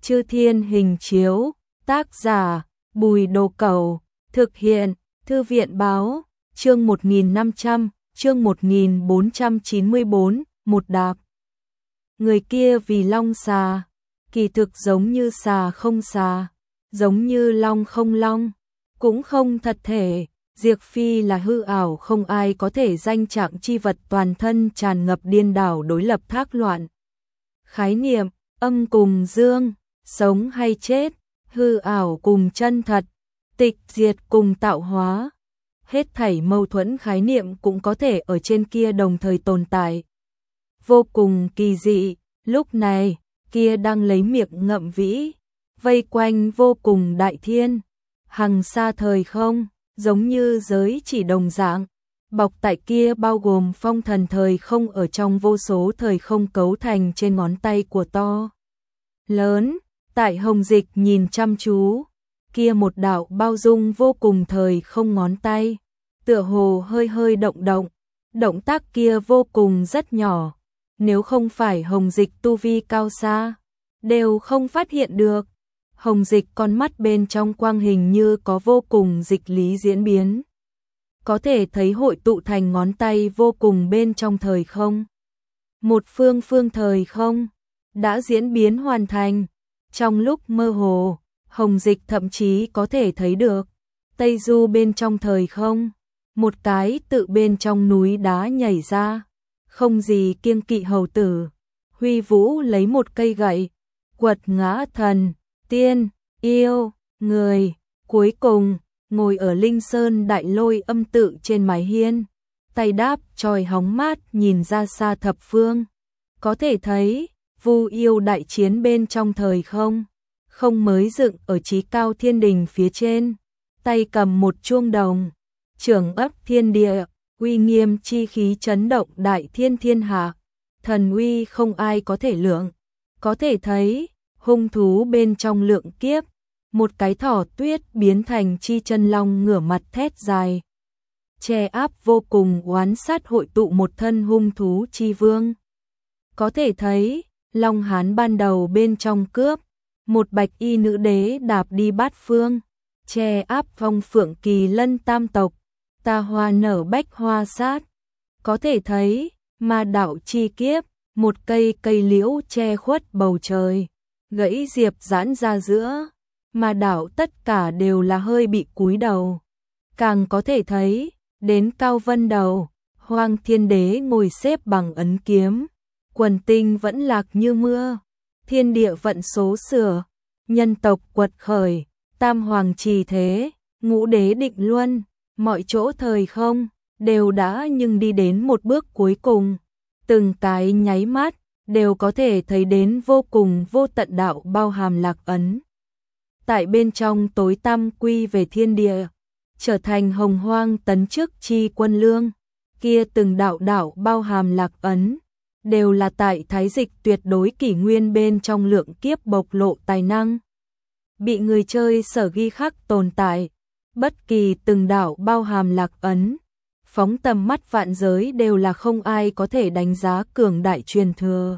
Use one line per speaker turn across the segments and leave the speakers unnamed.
Chư Thiên Hình Chiếu, tác giả Bùi Đồ Cẩu, thực hiện Thư viện Báo, chương 1500, chương 1494, một đạp. Người kia vì long xà, kỳ thực giống như xà không xà, giống như long không long, cũng không thật thể. Diệp Phi là hư ảo, không ai có thể danh trạng chi vật, toàn thân tràn ngập điên đảo đối lập thác loạn. Khái niệm, âm cùng dương, sống hay chết, hư ảo cùng chân thật, tịch diệt cùng tạo hóa. Hết thảy mâu thuẫn khái niệm cũng có thể ở trên kia đồng thời tồn tại. Vô cùng kỳ dị, lúc này, kia đang lấy miệng ngậm vĩ, vây quanh vô cùng đại thiên, hằng xa thời không, giống như giới chỉ đồng dạng, bọc tại kia bao gồm phong thần thời không ở trong vô số thời không cấu thành trên ngón tay của to lớn. Tại Hồng Dịch nhìn chăm chú, kia một đạo bao dung vô cùng thời không ngón tay, tựa hồ hơi hơi động động, động tác kia vô cùng rất nhỏ, nếu không phải Hồng Dịch tu vi cao xa, đều không phát hiện được. Hồng Dịch con mắt bên trong quang hình như có vô cùng dịch lý diễn biến, có thể thấy hội tụ thành ngón tay vô cùng bên trong thời không. Một phương thời không đã diễn biến hoàn thành. Trong lúc mơ hồ, Hồng Dịch thậm chí có thể thấy được Tây Du bên trong thời không, một cái tự bên trong núi đá nhảy ra, không gì kiêng kỵ hầu tử, huy vũ lấy một cây gậy, quật ngã thần, tiên, yêu, người, cuối cùng ngồi ở Linh Sơn Đại Lôi Âm tự trên mái hiên, tay đáp chòi hóng mát nhìn ra xa thập phương, có thể thấy Vu yêu đại chiến bên trong thời không, không mới dựng ở chí cao thiên đình phía trên, tay cầm một chuông đồng, trưởng ấp thiên địa, uy nghiêm chi khí chấn động đại thiên thiên hạ, thần uy không ai có thể lượng, có thể thấy hung thú bên trong lượng kiếp, một cái thỏ tuyết biến thành chi chân long ngửa mặt thét dài, che áp vô cùng oán sát hội tụ một thân hung thú chi vương. Có thể thấy Long Hán ban đầu bên trong cướp, một bạch y nữ đế đạp đi bát phương, che áp phong phượng kỳ lân tam tộc, ta hoa nở bách hoa sát. Có thể thấy ma đạo chi kiếp, một cây liễu che khuất bầu trời, gãy diệp giãn ra giữa, ma đạo tất cả đều là hơi bị cúi đầu. Càng có thể thấy đến Cao Vân đầu, Hoang Thiên Đế ngồi xếp bằng ấn kiếm, quần tinh vẫn lạc như mưa, thiên địa vận số sửa, nhân tộc quật khởi, tam hoàng trì thế, ngũ đế định luân, mọi chỗ thời không đều đã nhưng đi đến một bước cuối cùng, từng cái nháy mắt đều có thể thấy đến vô cùng vô tận đạo bao hàm lạc ấn. Tại bên trong tối tăm quy về thiên địa, trở thành hồng hoang tấn chức chi quân lương, kia từng đạo đạo bao hàm lạc ấn, đều là tại thái dịch tuyệt đối kỷ nguyên bên trong lượng kiếp bộc lộ tài năng. Bị người chơi sở ghi khắc tồn tại, bất kỳ từng đạo bao hàm lạc ấn, phóng tầm mắt vạn giới đều là không ai có thể đánh giá cường đại truyền thừa.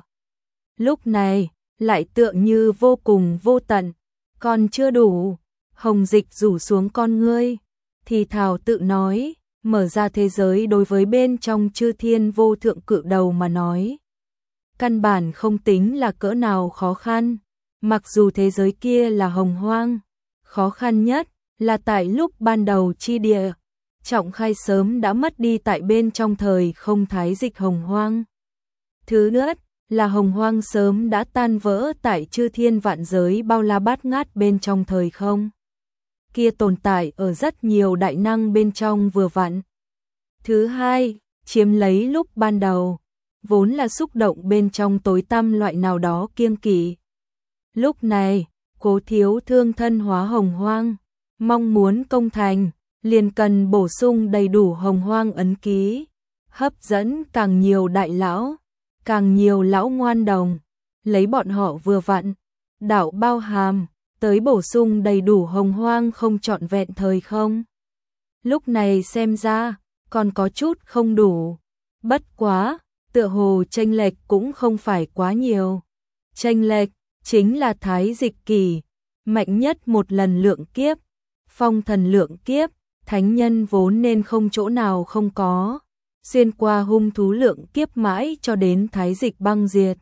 Lúc này, lại tựa như vô cùng vô tận, còn chưa đủ, Hồng Dịch rủ xuống con ngươi, thì thào tự nói, mở ra thế giới đối với bên trong chư thiên vô thượng cự đầu mà nói. Căn bản không tính là cỡ nào khó khăn, mặc dù thế giới kia là hồng hoang, khó khăn nhất là tại lúc ban đầu chi địa, trọng khai sớm đã mất đi tại bên trong thời không thái dịch hồng hoang. Thứ nữa là hồng hoang sớm đã tan vỡ tại chư thiên vạn giới bao la bát ngát bên trong thời không. Kia tồn tại ở rất nhiều đại năng bên trong vừa vặn. Thứ hai, chiếm lấy lúc ban đầu, vốn là xúc động bên trong tối tăm loại nào đó kiêng kỵ. Lúc này, Cố Thiếu Thương thân hóa hồng hoang, mong muốn công thành, liền cần bổ sung đầy đủ hồng hoang ấn ký, hấp dẫn càng nhiều đại lão, càng nhiều lão ngoan đồng, lấy bọn họ vừa vặn, đạo bao hàm, tới bổ sung đầy đủ hồng hoang không trọn vẹn thời không. Lúc này xem ra, còn có chút không đủ, bất quá, tựa hồ chênh lệch cũng không phải quá nhiều. Chênh lệch chính là Thái Dịch Kỳ, mạnh nhất một lần lượng kiếp, phong thần lượng kiếp, thánh nhân vốn nên không chỗ nào không có, xuyên qua hung thú lượng kiếp mãi cho đến Thái Dịch băng diệt.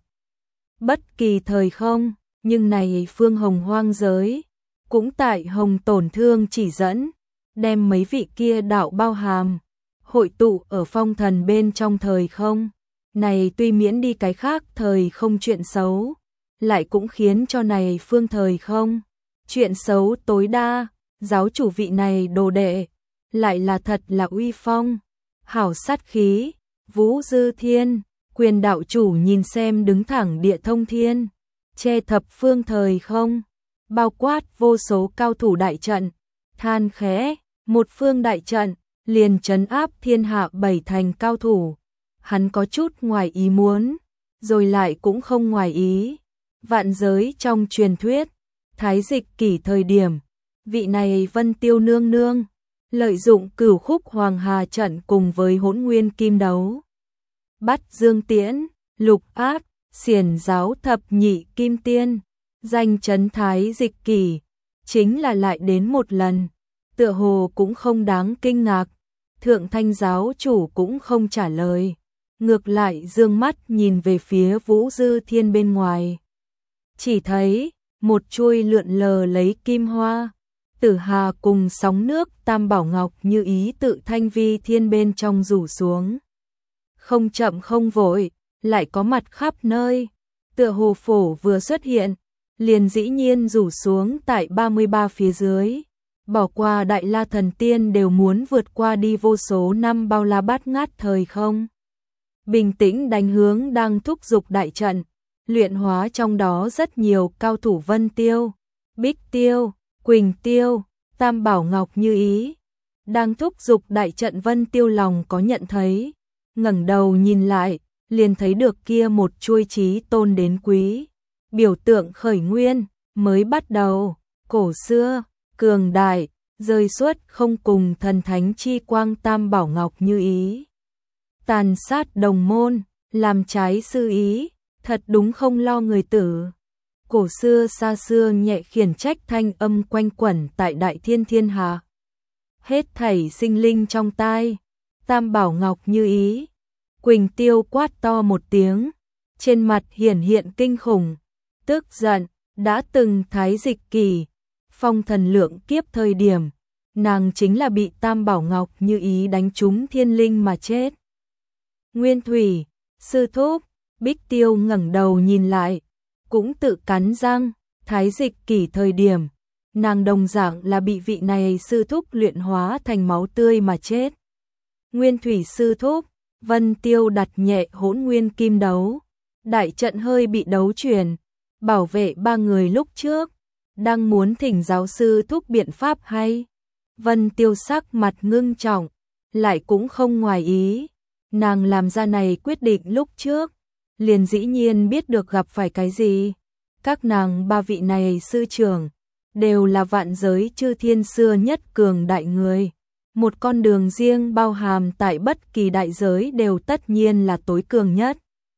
Bất kỳ thời không, nhưng này phương hồng hoang giới, cũng tại hồng tổn thương chỉ dẫn, đem mấy vị kia đạo bao hàm, hội tụ ở phong thần bên trong thời không. Này tuy miễn đi cái khác thời không chuyện xấu, lại cũng khiến cho này phương thời không chuyện xấu tối đa. Giáo chủ vị này đồ đệ, lại là thật là uy phong, hảo sát khí. Vũ Dư Thiên, Quyền đạo chủ nhìn xem đứng thẳng địa thông thiên, che thập phương thời không, bao quát vô số cao thủ đại trận, than khẽ, một phương đại trận, liền trấn áp thiên hạ 7 thành cao thủ. Hắn có chút ngoài ý muốn, rồi lại cũng không ngoài ý. Vạn giới trong truyền thuyết, Thái Dịch Kỷ thời điểm, vị này Vân Tiêu nương nương, lợi dụng Cửu Khúc Hoàng Hà trận cùng với Hỗn Nguyên Kim đấu, bắt Dương Tiễn, Lục Ác, xiển giáo thập nhị kim tiên, danh chấn Thái Dịch Kỷ, chính là lại đến một lần, tựa hồ cũng không đáng kinh ngạc. Thượng Thanh giáo chủ cũng không trả lời, ngược lại dương mắt nhìn về phía Vũ Dư Thiên bên ngoài. Chỉ thấy một chuôi lượn lờ lấy kim hoa, tử hà cùng sóng nước tam bảo ngọc như ý tự thanh vi thiên bên trong rủ xuống. Không chậm không vội, lại có mặt khắp nơi, tựa hồ phổ vừa xuất hiện, liền dĩ nhiên rủ xuống tại 33 phía dưới. Bỏ qua Đại La Thần Tiên đều muốn vượt qua đi vô số năm bao la bát ngát thời không. Bình tĩnh đánh hướng đang thúc dục đại trận, luyện hóa trong đó rất nhiều cao thủ Vân Tiêu, Bích Tiêu, Quỳnh Tiêu, Tam Bảo Ngọc như ý. Đang thúc dục đại trận Vân Tiêu lòng có nhận thấy, ngẩng đầu nhìn lại, liền thấy được kia một chuôi chí tôn đến quý. Biểu tượng khởi nguyên, mới bắt đầu, cổ xưa, cường đại, rơi suốt không cùng thần thánh chi quang Tam Bảo Ngọc như ý. Tàn sát đồng môn, làm trái sư ý, thật đúng không lo người tử. Cổ xưa xa xưa nhẹ khiển trách thanh âm quanh quẩn tại đại thiên thiên hạ. Hết thảy sinh linh trong tai, Tam Bảo Ngọc như ý. Quỳnh Tiêu quát to một tiếng, trên mặt hiển hiện kinh khủng, tức giận, đã từng Thái Dịch Kỷ, phong thần lượng kiếp thời điểm, nàng chính là bị Tam Bảo Ngọc như ý đánh trúng thiên linh mà chết. Nguyên Thủy, sư thúc, Bích Tiêu ngẩng đầu nhìn lại, cũng tự cắn răng, Thái Dịch Kỷ thời điểm, nàng đồng dạng là bị vị này sư thúc luyện hóa thành máu tươi mà chết. Nguyên Thủy sư thúc, Vân Tiêu đặt nhẹ Hỗn Nguyên Kim đấu, đại trận hơi bị đấu chuyển, bảo vệ ba người lúc trước, đang muốn thỉnh giáo sư thúc biện pháp hay. Vân Tiêu sắc mặt ngưng trọng, lại cũng không ngoài ý, nàng làm ra này quyết định lúc trước, liền dĩ nhiên biết được gặp phải cái gì. Các nàng ba vị này sư trưởng, đều là vạn giới chư thiên xưa nhất cường đại người. Một con đường riêng bao hàm tại bất kỳ đại giới đều tất nhiên là tối cường nhất.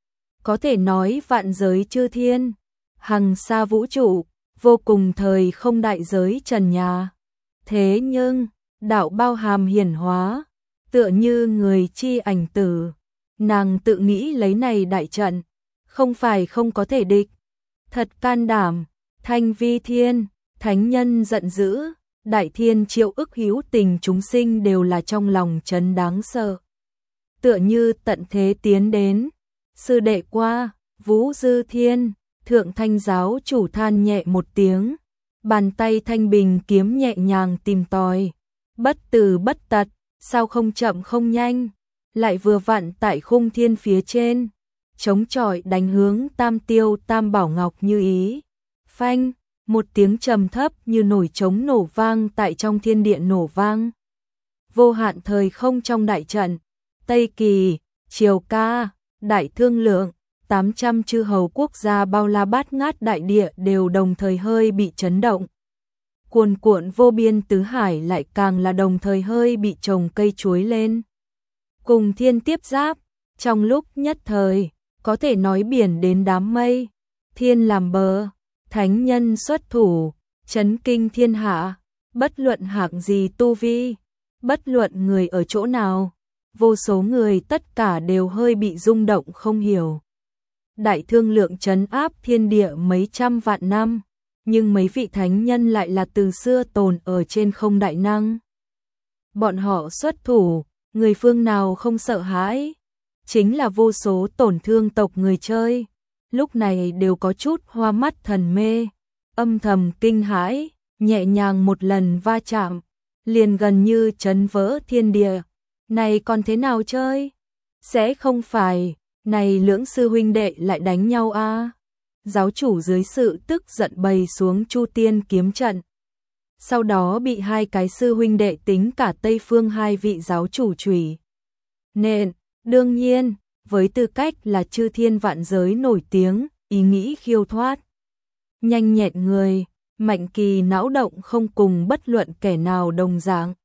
Có thể nói vạn giới chư thiên, hằng xa vũ trụ, vô cùng thời không đại giới trần nhà. Thế nhưng, đạo bao hàm hiển hóa, tựa như người chi ảnh tử. Nàng tự nghĩ lấy này đại trận, không phải không có thể địch. Thật can đảm, thanh vi thiên, thánh nhân giận dữ, đại thiên triệu ức hữu tình chúng sinh đều là trong lòng chấn đáng sợ. Tựa như tận thế tiến đến, sư đệ qua, Vũ Dư Thiên, Thượng Thanh giáo chủ than nhẹ một tiếng, bàn tay thanh bình kiếm nhẹ nhàng tìm tòi, bất từ bất tật, sao không chậm không nhanh, lại vừa vặn tại khung thiên phía trên, chống chọi đánh hướng Tam Tiêu Tam Bảo Ngọc như ý. Phanh, một tiếng trầm thấp như nổi trống nổ vang tại trong thiên địa nổ vang. Vô hạn thời không trong đại trận, Tây Kỳ, Triều Ca, Đại Thương Lượng, 800 chư hầu quốc gia bao la bát ngát đại địa đều đồng thời hơi bị chấn động. Cuồn cuộn vô biên tứ hải lại càng là đồng thời hơi bị trồng cây chuối lên. Cùng thiên tiếp giáp, trong lúc nhất thời, có thể nói biển đến đám mây, thiên làm bờ, thánh nhân xuất thủ, chấn kinh thiên hạ, bất luận hạng gì tu vi, bất luận người ở chỗ nào, vô số người tất cả đều hơi bị rung động không hiểu. Đại thương lượng trấn áp thiên địa mấy trăm vạn năm, nhưng mấy vị thánh nhân lại là từ xưa tồn ở trên không đại năng. Bọn họ xuất thủ, người phương nào không sợ hãi, chính là vô số tổn thương tộc người chơi, lúc này đều có chút hoa mắt thần mê, âm thầm kinh hãi, nhẹ nhàng một lần va chạm, liền gần như chấn vỡ thiên địa. Này còn thế nào chơi? Sẽ không phải, này lưỡng sư huynh đệ lại đánh nhau a? Giáo chủ dưới sự tức giận bày xuống Chu Tiên kiếm trận. Sau đó bị hai cái sư huynh đệ tính cả Tây Phương hai vị giáo chủ chửi nện. Đương nhiên, với tư cách là chư thiên vạn giới nổi tiếng, ý nghĩ khiêu thoát, nhanh nhẹn người, Mạnh Kỳ não động không cùng bất luận kẻ nào đồng dạng.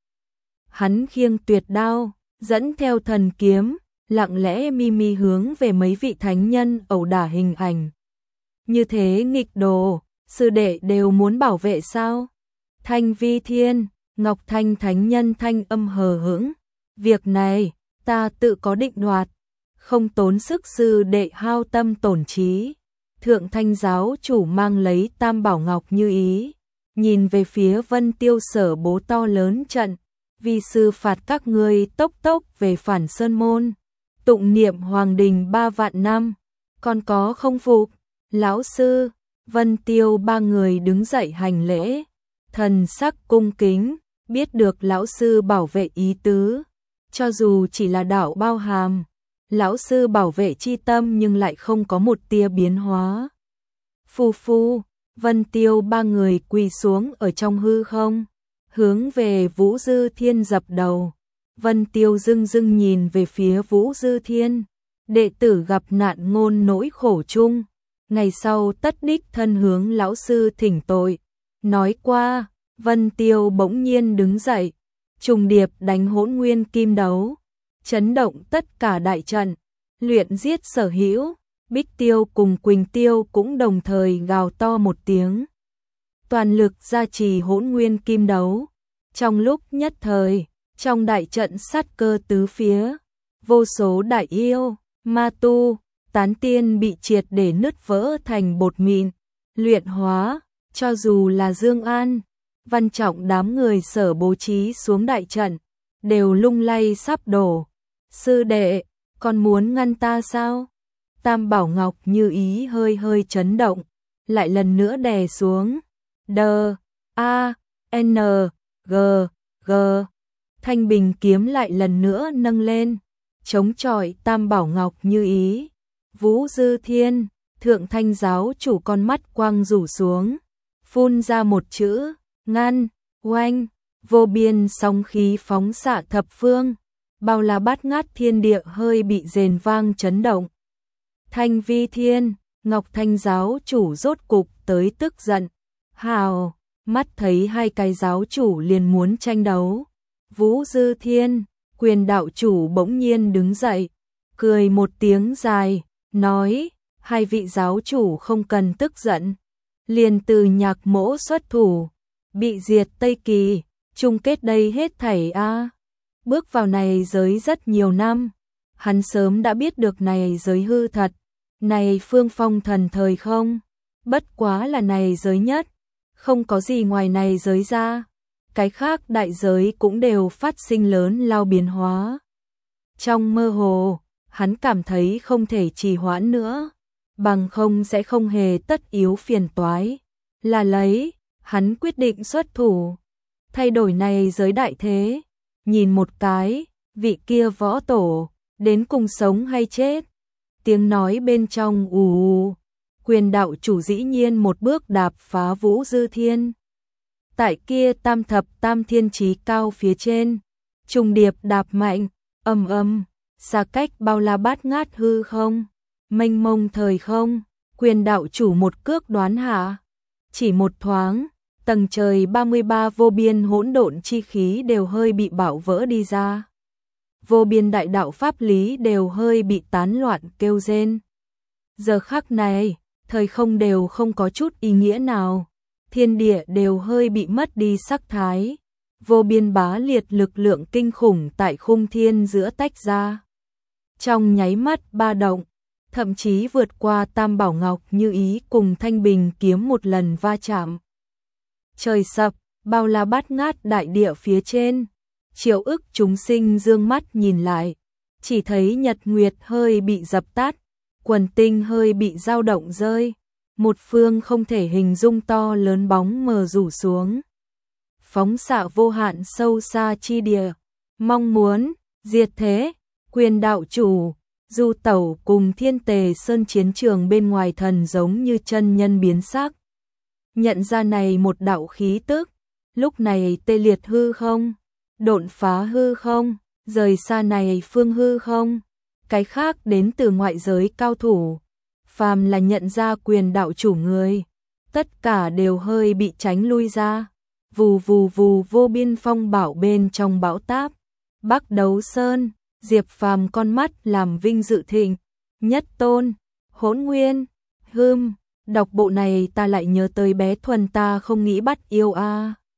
Hắn khiêng tuyệt đao, dẫn theo thần kiếm, lặng lẽ mi hướng về mấy vị thánh nhân ẩu đả hình ảnh. Như thế nghịch đồ, sư đệ đều muốn bảo vệ sao? Thanh Vi Thiên, Ngọc Thanh thánh nhân thanh âm hờ hững, việc này ta tự có định đoạt, không tốn sức sư đệ hao tâm tổn trí. Thượng Thanh giáo chủ mang lấy Tam Bảo Ngọc Như Ý, nhìn về phía Vân Tiêu Sở bố to lớn trận, vi sư phạt các ngươi tốc tốc về Phản Sơn môn, tụng niệm hoàng đình 3 vạn năm, còn có không phục? Lão sư, Vân Tiêu ba người đứng dậy hành lễ, thần sắc cung kính, biết được lão sư bảo vệ ý tứ, cho dù chỉ là đạo bao hàm, lão sư bảo vệ chi tâm nhưng lại không có một tia biến hóa. Phu phu, Vân Tiêu ba người quỳ xuống ở trong hư không, hướng về Vũ Dư Thiên dập đầu. Vân Tiêu dưng dưng nhìn về phía Vũ Dư Thiên, đệ tử gặp nạn ngôn nỗi khổ chung, ngày sau tất đích thân hướng lão sư thỉnh tội. Nói qua, Vân Tiêu bỗng nhiên đứng dậy, trùng điệp đánh Hỗn Nguyên Kim Đấu, chấn động tất cả đại trận, luyện giết sở hữu. Bích Tiêu cùng Quỳnh Tiêu cũng đồng thời gào to một tiếng, toàn lực gia trì Hỗn Nguyên Kim Đấu. Trong lúc nhất thời, trong đại trận sát cơ tứ phía, vô số đại yêu, ma tu, tán tiên bị triệt để nứt vỡ thành bột mịn, luyện hóa, cho dù là Dương An, Văn Trọng đám người sở bố trí xuống đại trận, đều lung lay sắp đổ. Sư đệ, còn muốn ngăn ta sao? Tam Bảo Ngọc Như Ý hơi hơi chấn động, lại lần nữa đè xuống. Đờ, A, N, G, G. Thanh bình kiếm lại lần nữa nâng lên, chống chọi Tam Bảo Ngọc Như Ý. Vũ Dư Thiên, Thượng Thanh giáo chủ con mắt quang rủ xuống, phun ra một chữ, ngăn, oanh, vô biên sóng khí phóng xạ thập phương, bao la bát ngát thiên địa hơi bị rền vang chấn động. Thanh Vi Thiên, Ngọc Thanh giáo chủ rốt cục tới tức giận. Hào, mắt thấy hai cái giáo chủ liền muốn tranh đấu. Vũ Dư Thiên, Quyền đạo chủ bỗng nhiên đứng dậy, cười một tiếng dài, nói, hai vị giáo chủ không cần tức giận. Liền từ Nhạc Mỗ xuất thủ, bị diệt Tây Kỳ, chung kết đây hết thảy a. Bước vào này giới rất nhiều năm, hắn sớm đã biết được này giới hư thật, này phương phong thần thời không, bất quá là này giới nhất, không có gì ngoài này giới ra, cái khác đại giới cũng đều phát sinh lớn lao biến hóa. Trong mơ hồ, hắn cảm thấy không thể trì hoãn nữa, bằng không sẽ không hề tất yếu phiền toái, là lấy, hắn quyết định xuất thủ, thay đổi này giới đại thế, nhìn một cái, vị kia võ tổ, đến cùng sống hay chết. Tiếng nói bên trong ù, Quyền đạo chủ dĩ nhiên một bước đạp phá Vũ Dư Thiên. Tại kia tam thập tam thiên chí cao phía trên, trùng điệp đạp mạnh, ầm ầm, xa cách bao la bát ngát hư không, mênh mông thời không, Quyền đạo chủ một cước đoán hạ. Chỉ một thoáng, tầng trời 33 vô biên hỗn độn chi khí đều hơi bị bạo vỡ đi ra. Vô biên đại đạo pháp lý đều hơi bị tán loạn kêu rên. Giờ khắc này, thời không đều không có chút ý nghĩa nào, thiên địa đều hơi bị mất đi sắc thái. Vô biên bá liệt lực lượng kinh khủng tại khung thiên giữa tách ra. Trong nháy mắt ba động, thậm chí vượt qua Tam Bảo Ngọc Như Ý cùng Thanh Bình kiếm một lần va chạm. Trời sập, bao la bát ngát đại địa phía trên, triệu ức chúng sinh dương mắt nhìn lại, chỉ thấy nhật nguyệt hơi bị dập tắt, quần tinh hơi bị dao động rơi, một phương không thể hình dung to lớn bóng mờ rủ xuống. Phóng xạ vô hạn sâu xa chi địa, mong muốn, diệt thế, quyền đạo chủ, du tẩu cùng Thiên Tề Sơn chiến trường bên ngoài thần giống như chân nhân biến sắc. Nhận ra này một đạo khí tức, lúc này tê liệt hư không, độn phá hư không, rời xa này phương hư không, cái khác đến từ ngoại giới cao thủ, phàm là nhận ra quyền đạo chủ người, tất cả đều hơi bị tránh lui ra. Vù vù vù vô biên phong bảo bên trong bão táp, Bắc Đấu Sơn, Diệp Phàm con mắt làm vinh dự thịnh, Nhất Tôn, Hỗn Nguyên, đọc bộ này ta lại nhớ tới bé Thuần ta không nghĩ bắt yêu a.